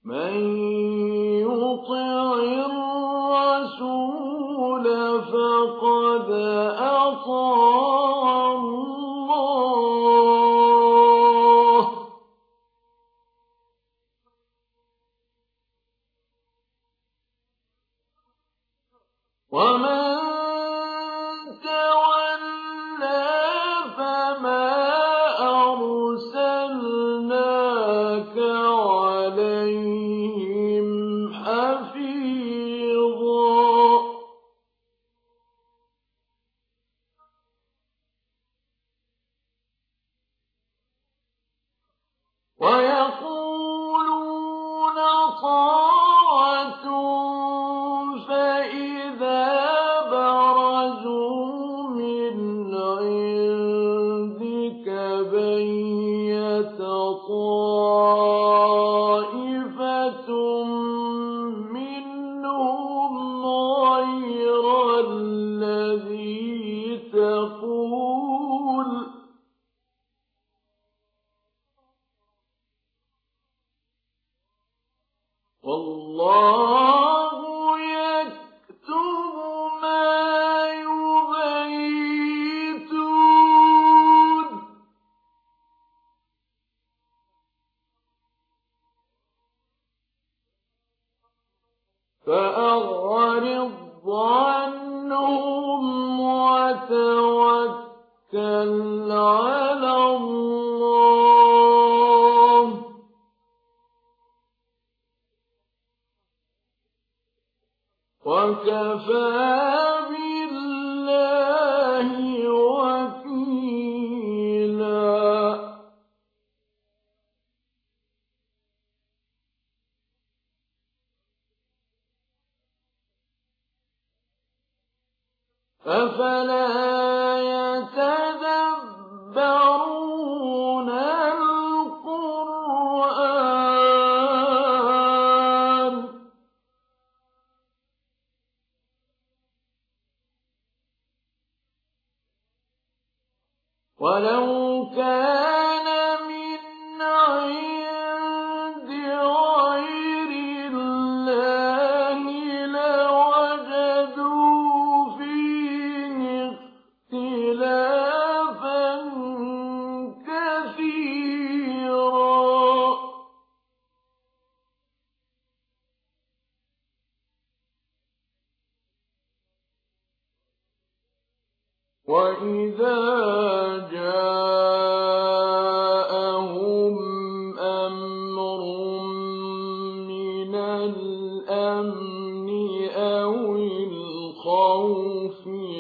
من يطع الرسول فقد أطاع الله، ومن تولى فما أرسلناك عليهم حفيظا. ويقولون طاعة فإذا برزوا من عندك بيت طائفة منهم غير الذي تقول، والله يكتب ما يبيتون. فأعرض عنهم وتوكل على الله، وكفى بالله وكيلا. أفلا يتدبرون القرآن ولو كان من عند غير الله لوجدوا فيه اختلافا كثيرا. وإذا جاءهم أمر من الأمن أو الخوف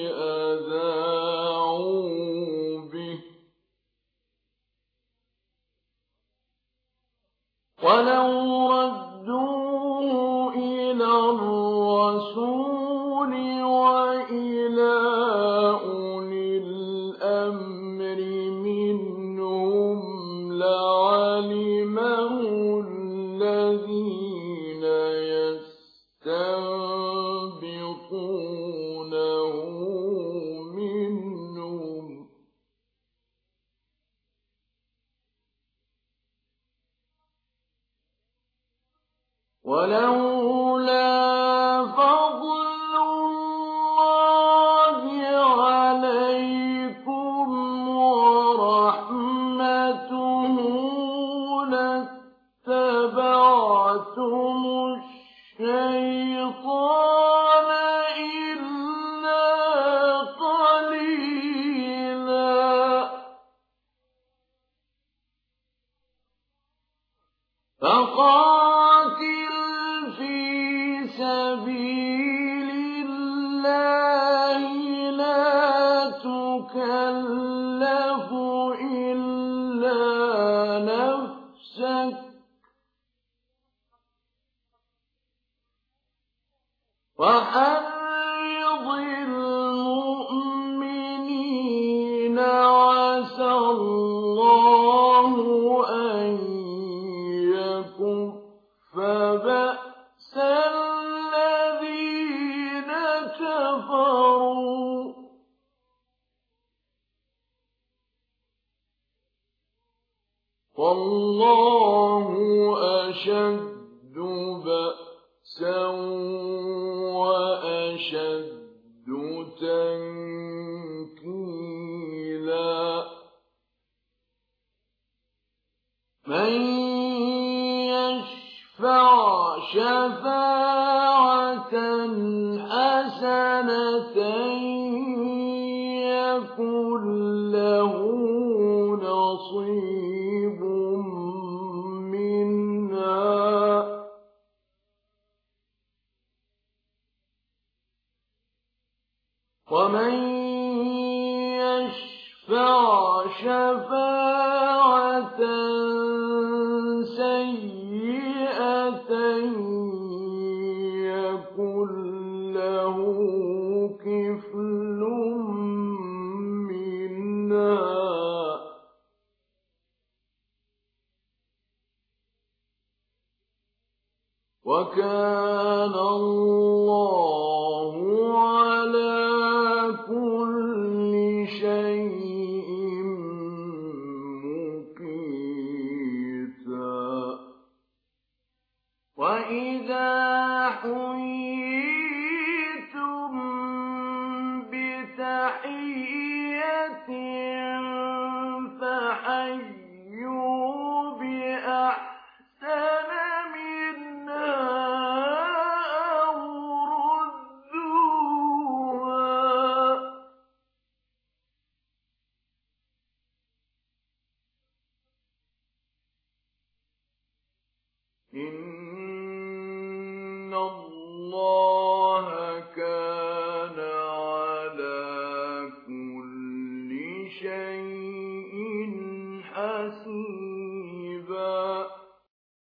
أذاعوا به، ولو ردوه إلى الرسول وإلى أولي الأمر منهم لعلمه الذين يستنبطونه منهم، ولولا فضل الله عليكم ورحمته لاتبعتم الشيطان إلا قليلا. فقاتل في سبيل الله لا تكلف إلا نفسك، وحرض المؤمنين عسى الله أن يكف بأس الذين كفروا، والله أشد بأسا وأشد تنكيلا من يشفع شفاعة حسنة يكن له نصيب منها ومن يشفع شفاعة سيئة يكن له كفل منها وكان الله على كل شيء مقيتا وإذا حييتم بتحية فحيوا بأحسن منها أو ردوها إن